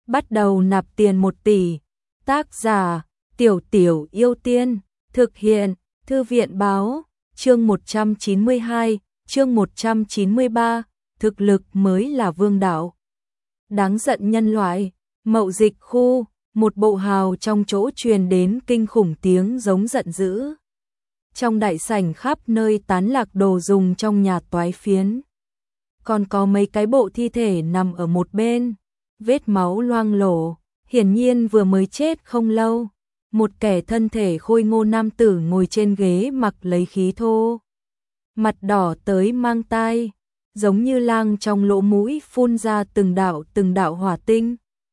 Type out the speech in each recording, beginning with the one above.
bắt đầu nạp tiền 1 tỷ. Tác giả: Tiểu Tiểu Yêu Tiên. Thực hiện: Thư viện báo. Chương 192, chương 193, thực lực mới là vương đạo. Đáng giận nhân loại. Mậu dịch khu, một bộ hào trong chỗ truyền đến kinh khủng tiếng giống giận dữ. Trong đại sảnh khắp nơi tán lạc đồ dùng trong nhà toái phiến. Còn có mấy cái bộ thi thể nằm ở một bên, vết máu loang lổ, hiển nhiên vừa mới chết không lâu. Một kẻ thân thể khôi ngô nam tử ngồi trên ghế mặc lấy khí thô. Mặt đỏ tới mang tai, giống như lang trong lỗ mũi phun ra từng đạo hỏa tinh.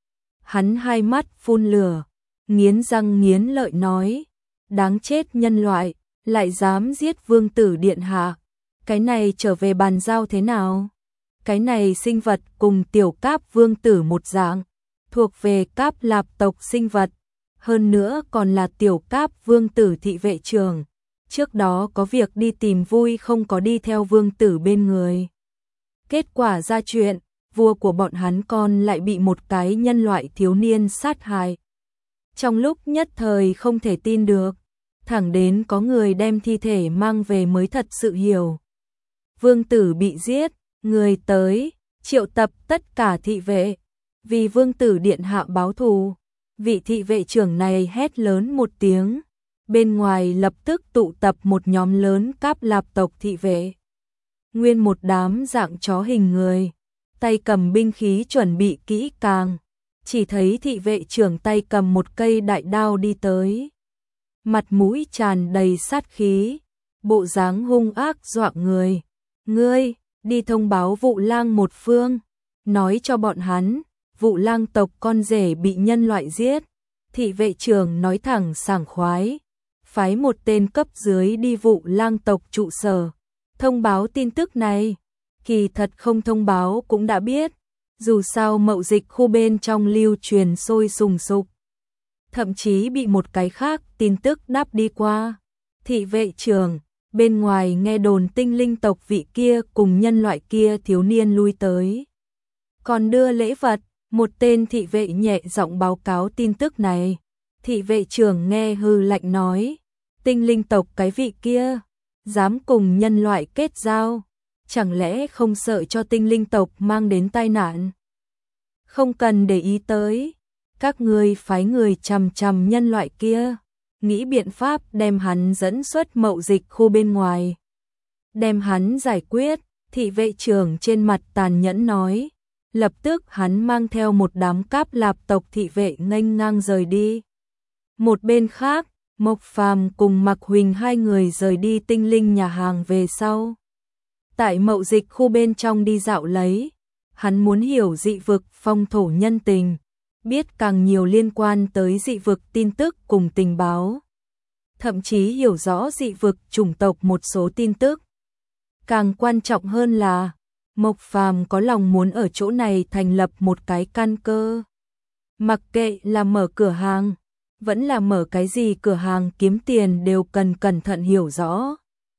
Hắn hai mắt phun lửa, nghiến răng nghiến lợi nói, đáng chết nhân loại, lại dám giết vương tử điện hạ. Cái này trở về bàn giao thế nào? Cái này sinh vật cùng tiểu cáp vương tử một dạng, thuộc về cáp lạp tộc sinh vật. Hơn nữa còn là tiểu cáp vương tử thị vệ trưởng. Trước đó có việc đi tìm vui không có đi theo vương tử bên người. Kết quả ra chuyện, vua của bọn hắn con lại bị một cái nhân loại thiếu niên sát hại. Trong lúc nhất thời không thể tin được, thẳng đến có người đem thi thể mang về mới thật sự hiểu. Vương tử bị giết, người tới, triệu tập tất cả thị vệ, vì vương tử điện hạ báo thù. Vị thị vệ trưởng này hét lớn một tiếng, bên ngoài lập tức tụ tập một nhóm lớn cáp lạp tộc thị vệ. Nguyên một đám dạng chó hình người, tay cầm binh khí chuẩn bị kỹ càng, chỉ thấy thị vệ trưởng tay cầm một cây đại đao đi tới. Mặt mũi tràn đầy sát khí, bộ dáng hung ác dọa người. Ngươi, đi thông báo Vụ Lang một phương, nói cho bọn hắn, Vụ Lang tộc con rể bị nhân loại giết. Thị vệ trưởng nói thẳng sảng khoái, phái một tên cấp dưới đi Vụ Lang tộc trụ sở, thông báo tin tức này. Kỳ thật không thông báo cũng đã biết, dù sao mậu dịch khu bên trong lưu truyền sôi sùng sục. Thậm chí bị một cái khác tin tức đáp đi qua. Thị vệ trưởng, bên ngoài nghe đồn tinh linh tộc vị kia cùng nhân loại kia thiếu niên lui tới. Còn đưa lễ vật, một tên thị vệ nhẹ giọng báo cáo tin tức này. Thị vệ trưởng nghe hừ lạnh nói, tinh linh tộc cái vị kia, dám cùng nhân loại kết giao, chẳng lẽ không sợ cho tinh linh tộc mang đến tai nạn? Không cần để ý tới, các ngươi phái người chằm chằm nhân loại kia, nghĩ biện pháp đem hắn dẫn xuất mậu dịch khu bên ngoài. Đem hắn giải quyết, thị vệ trưởng trên mặt tàn nhẫn nói. Lập tức hắn mang theo một đám cáp lạp tộc thị vệ nghênh ngang rời đi. Một bên khác, Mộc Phàm cùng Mạc Huỳnh hai người rời đi tinh linh nhà hàng về sau. Tại mậu dịch khu bên trong đi dạo lấy, hắn muốn hiểu dị vực phong thổ nhân tình, biết càng nhiều liên quan tới dị vực tin tức cùng tình báo. Thậm chí hiểu rõ dị vực chủng tộc một số tin tức. Càng quan trọng hơn là Mộc Phàm có lòng muốn ở chỗ này thành lập một cái căn cơ. Mặc kệ là mở cửa hàng, vẫn là mở cái gì cửa hàng kiếm tiền đều cần cẩn thận hiểu rõ.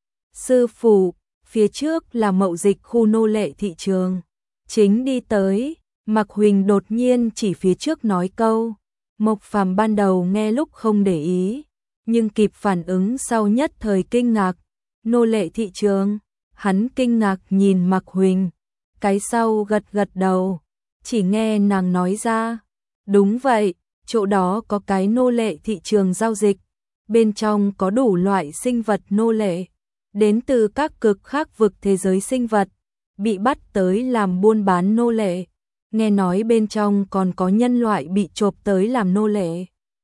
Sư phụ, phía trước là mậu dịch khu nô lệ thị trường. Chính đi tới, Mạc Huỳnh đột nhiên chỉ phía trước nói câu. Mộc Phàm ban đầu nghe lúc không để ý, nhưng kịp phản ứng sau nhất thời kinh ngạc. Nô lệ thị trường. Hắn kinh ngạc nhìn Mạc Huỳnh, cái sau gật gật đầu, chỉ nghe nàng nói ra, đúng vậy, chỗ đó có cái nô lệ thị trường giao dịch, bên trong có đủ loại sinh vật nô lệ, đến từ các cực khác vực thế giới sinh vật, bị bắt tới làm buôn bán nô lệ, nghe nói bên trong còn có nhân loại bị chộp tới làm nô lệ.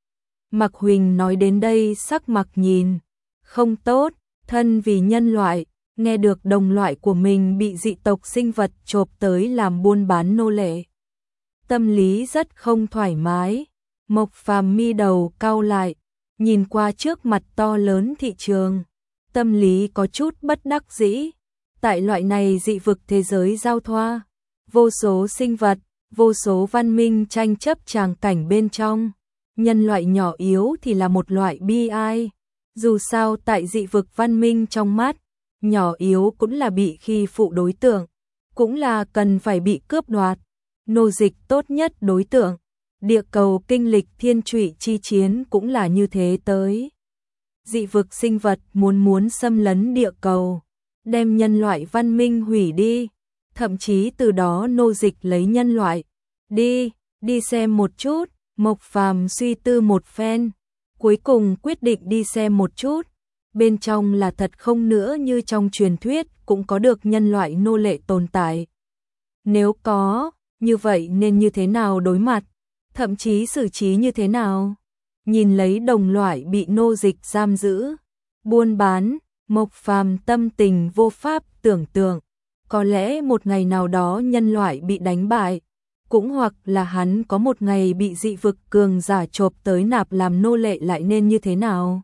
Mạc Huỳnh nói đến đây sắc mặt nhìn, không tốt, thân vì nhân loại. Nghe được đồng loại của mình bị dị tộc sinh vật chộp tới làm buôn bán nô lệ. Tâm lý rất không thoải mái, Mộc Phàm mi đầu cau lại, nhìn qua trước mặt to lớn thị trường. Tâm lý có chút bất đắc dĩ, tại loại này dị vực thế giới giao thoa, vô số sinh vật, vô số văn minh tranh chấp tràng cảnh bên trong. Nhân loại nhỏ yếu thì là một loại bi ai, dù sao tại dị vực văn minh trong mắt, nhỏ yếu cũng là bị khi phụ đối tượng, cũng là cần phải bị cướp đoạt, nô dịch tốt nhất đối tượng. Địa cầu kinh lịch thiên trụy chi chiến cũng là như thế tới. Dị vực sinh vật muốn xâm lấn địa cầu, đem nhân loại văn minh hủy đi, thậm chí từ đó nô dịch lấy nhân loại. Đi xem một chút, Mộc Phàm suy tư một phen, cuối cùng quyết định đi xem một chút. Bên trong là thật không nữa như trong truyền thuyết cũng có được nhân loại nô lệ tồn tại. Nếu có, như vậy nên như thế nào đối mặt, thậm chí xử trí như thế nào? Nhìn lấy đồng loại bị nô dịch giam giữ, buôn bán, Mộc Phàm tâm tình vô pháp tưởng tượng. Có lẽ một ngày nào đó nhân loại bị đánh bại, cũng hoặc là hắn có một ngày bị dị vực cường giả chộp tới nạp làm nô lệ lại nên như thế nào?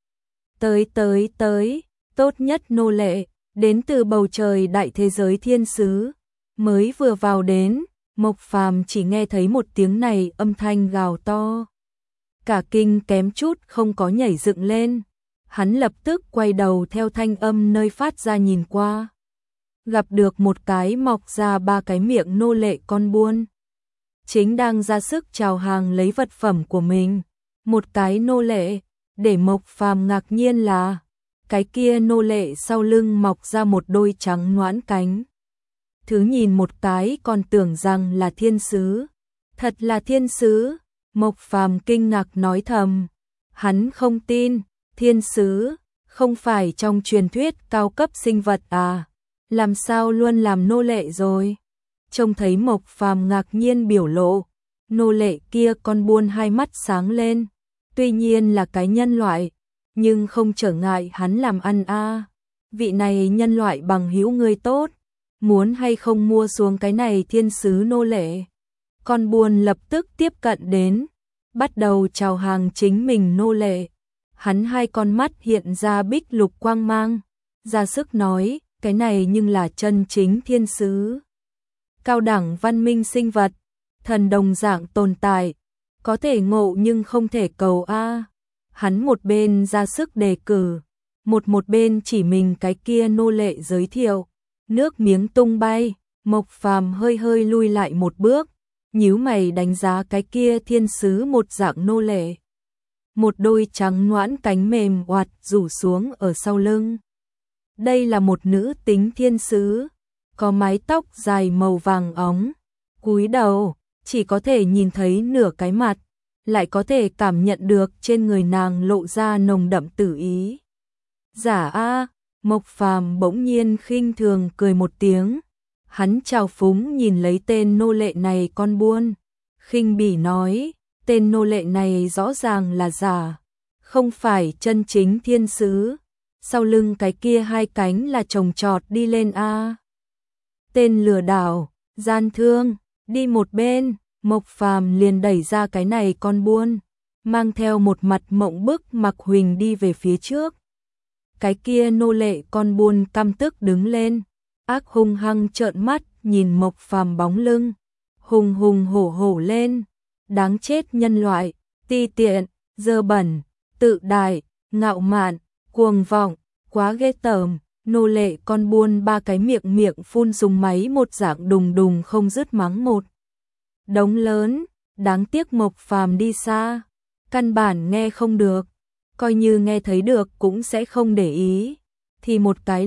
Tới, tốt nhất nô lệ, đến từ bầu trời đại thế giới thiên sứ. Mới vừa vào đến, Mộc Phàm chỉ nghe thấy một tiếng này âm thanh gào to. Cả kinh kém chút không có nhảy dựng lên. Hắn lập tức quay đầu theo thanh âm nơi phát ra nhìn qua. Gặp được một cái mọc ra 3 cái miệng nô lệ con buôn. Chính đang ra sức chào hàng lấy vật phẩm của mình. Một cái nô lệ, để Mộc Phàm ngạc nhiên là, cái kia nô lệ sau lưng mọc ra một đôi trắng nõn cánh. Thứ nhìn một cái còn tưởng rằng là thiên sứ. Thật là thiên sứ, Mộc Phàm kinh ngạc nói thầm. Hắn không tin, thiên sứ, không phải trong truyền thuyết cao cấp sinh vật à, làm sao luôn làm nô lệ rồi? Trông thấy Mộc Phàm ngạc nhiên biểu lộ, nô lệ kia con buôn hai mắt sáng lên. Tuy nhiên là cái nhân loại, nhưng không trở ngại hắn làm ăn a. Vị này nhân loại bằng hữu người tốt, muốn hay không mua xuống cái này thiên sứ nô lệ? Con buôn lập tức tiếp cận đến, bắt đầu chào hàng chính mình nô lệ. Hắn hai con mắt hiện ra bích lục quang mang, ra sức nói, cái này nhưng là chân chính thiên sứ. Cao đẳng văn minh sinh vật, thần đồng dạng tồn tại, có thể ngộ nhưng không thể cầu a. Hắn một bên ra sức đề cử, một bên chỉ mình cái kia nô lệ giới thiệu. Nước miếng tung bay, Mộc Phàm hơi lui lại một bước, nhíu mày đánh giá cái kia thiên sứ một dạng nô lệ. Một đôi trắng nõn cánh mềm oạt rủ xuống ở sau lưng. Đây là một nữ tính thiên sứ, có mái tóc dài màu vàng óng, cúi đầu, chỉ có thể nhìn thấy nửa cái mặt, lại có thể cảm nhận được trên người nàng lộ ra nồng đậm tử ý. Giả a, Mộc Phàm bỗng nhiên khinh thường cười một tiếng, hắn trào phúng nhìn lấy tên nô lệ này con buôn, khinh bỉ nói, tên nô lệ này rõ ràng là giả, không phải chân chính thiên sứ, sau lưng cái kia hai cánh là trồng trọt đi lên a. Tên lừa đảo, gian thương, đi một bên, Mộc Phàm liền đẩy ra cái này con buôn, mang theo một mặt mộng bức Mạc Huỳnh đi về phía trước. Cái kia nô lệ con buôn căm tức đứng lên, ác hung hăng trợn mắt nhìn Mộc Phàm bóng lưng, hùng hổ lên, đáng chết nhân loại, ti tiện, dơ bẩn, tự đại, ngạo mạn, cuồng vọng, quá ghê tởm. Nô lệ con buôn 3 cái miệng phun dùng máy một dạng đùng không dứt mắng một đống lớn, đáng tiếc Mộc Phàm đi xa, căn bản nghe không được, coi như nghe thấy được cũng sẽ không để ý, thì một cái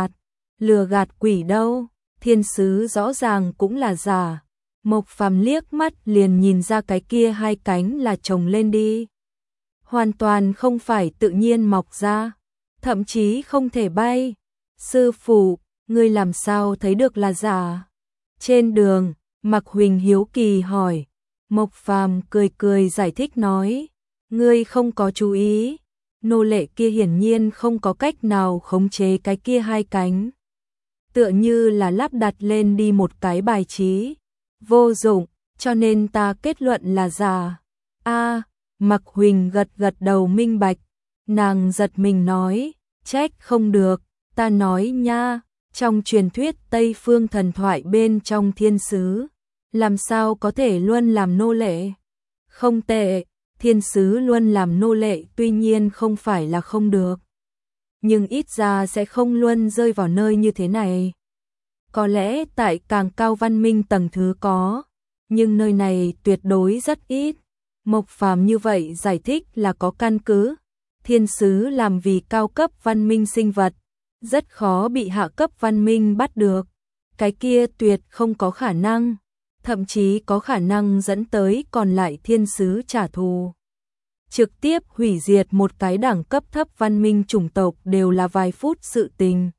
lừa gạt quỷ đâu, thiên sứ rõ ràng cũng là giả. Mộc Phàm liếc mắt liền nhìn ra cái kia hai cánh là trồng lên đi, hoàn toàn không phải tự nhiên mọc ra, thậm chí không thể bay. Sư phụ, ngươi làm sao thấy được là giả? Trên đường, Mạc Huỳnh hiếu kỳ hỏi. Mộc Phàm cười giải thích nói, ngươi không có chú ý, nô lệ kia hiển nhiên không có cách nào khống chế cái kia hai cánh. Tựa như là lắp đặt lên đi một cái bài trí, vô dụng, cho nên ta kết luận là giả. A, Mạc Huỳnh gật đầu minh bạch, nàng giật mình nói, trách không được. Ta nói nha, trong truyền thuyết Tây phương thần thoại bên trong thiên sứ, làm sao có thể luôn làm nô lệ? Không tệ, thiên sứ luôn làm nô lệ tuy nhiên không phải là không được. Nhưng ít ra sẽ không luôn rơi vào nơi như thế này. Có lẽ tại càng cao văn minh tầng thứ có, nhưng nơi này tuyệt đối rất ít. Mộc Phàm như vậy giải thích là có căn cứ. Thiên sứ làm vì cao cấp văn minh sinh vật, rất khó bị hạ cấp văn minh bắt được. Cái kia tuyệt không có khả năng, thậm chí có khả năng dẫn tới còn lại thiên sứ trả thù. Trực tiếp hủy diệt một cái đẳng cấp thấp văn minh chủng tộc đều là vài phút sự tình.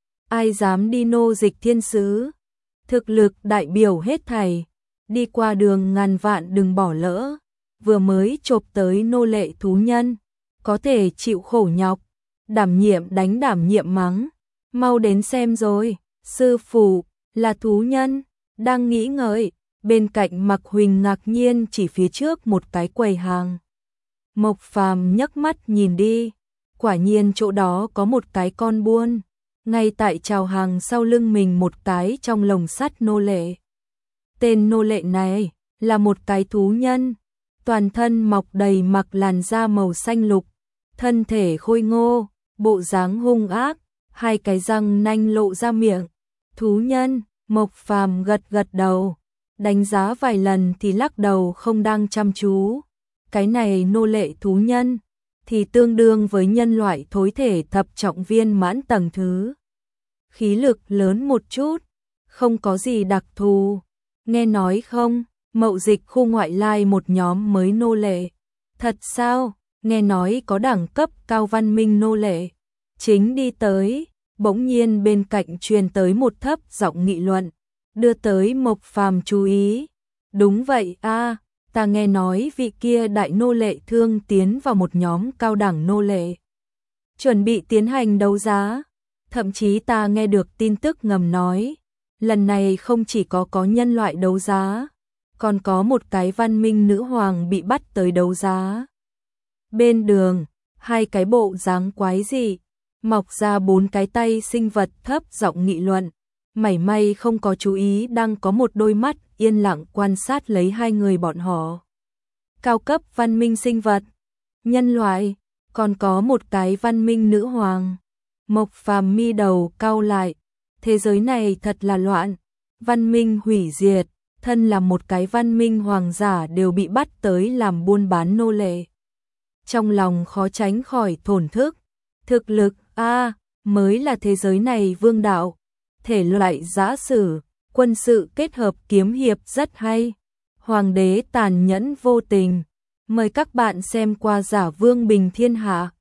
Ai dám đi nô dịch thiên sứ? Thực lực đại biểu hết thảy, đi qua đường ngàn vạn đừng bỏ lỡ. Vừa mới chộp tới nô lệ thú nhân, có thể chịu khổ nhọc, đảm nhiệm đánh đảm nhiệm mắng. Mau đến xem rồi, sư phụ, là thú nhân. Đang nghĩ ngợi, bên cạnh Mạc Huỳnh ngạc nhiên chỉ phía trước một cái quầy hàng. Mộc Phàm nhấc mắt nhìn đi, quả nhiên chỗ đó có một cái con buôn, ngay tại chào hàng sau lưng mình một cái trong lồng sắt nô lệ. Tên nô lệ này là một cái thú nhân, toàn thân mọc đầy mặc làn da màu xanh lục, thân thể khôi ngô, bộ dáng hung ác, hai cái răng nanh lộ ra miệng. Thú nhân, Mộc Phàm gật gật đầu, đánh giá vài lần thì lắc đầu không đang chăm chú. Cái này nô lệ thú nhân thì tương đương với nhân loại thối thể thập trọng viên mãn tầng thứ. Khí lực lớn một chút, không có gì đặc thù. Nghe nói không, mậu dịch khu ngoại lai một nhóm mới nô lệ. Thật sao? Nghe nói có đẳng cấp cao văn minh nô lệ. Chính đi tới, bỗng nhiên bên cạnh truyền tới một thấp giọng nghị luận, đưa tới Mộc Phàm chú ý. Đúng vậy a, ta nghe nói vị kia đại nô lệ thương tiến vào một nhóm cao đẳng nô lệ, chuẩn bị tiến hành đấu giá. Thậm chí ta nghe được tin tức ngầm nói, lần này không chỉ có nhân loại đấu giá, còn có một cái văn minh nữ hoàng bị bắt tới đấu giá. Bên đường, hai cái bộ dáng quái dị, mọc ra bốn cái tay sinh vật thấp giọng nghị luận, mảy may không có chú ý đang có một đôi mắt yên lặng quan sát lấy hai người bọn họ. Cao cấp văn minh sinh vật, nhân loại, còn có một cái văn minh nữ hoàng. Mộc Phàm mi đầu cau lại, thế giới này thật là loạn, văn minh hủy diệt, thân là một cái văn minh hoàng giả đều bị bắt tới làm buôn bán nô lệ. Trong lòng khó tránh khỏi thổn thức, thực lực a mới là thế giới này vương đạo, thể loại giã sử, quân sự kết hợp kiếm hiệp rất hay. Hoàng đế tàn nhẫn vô tình, mời các bạn xem qua Giả Vương Bình Thiên Hạ.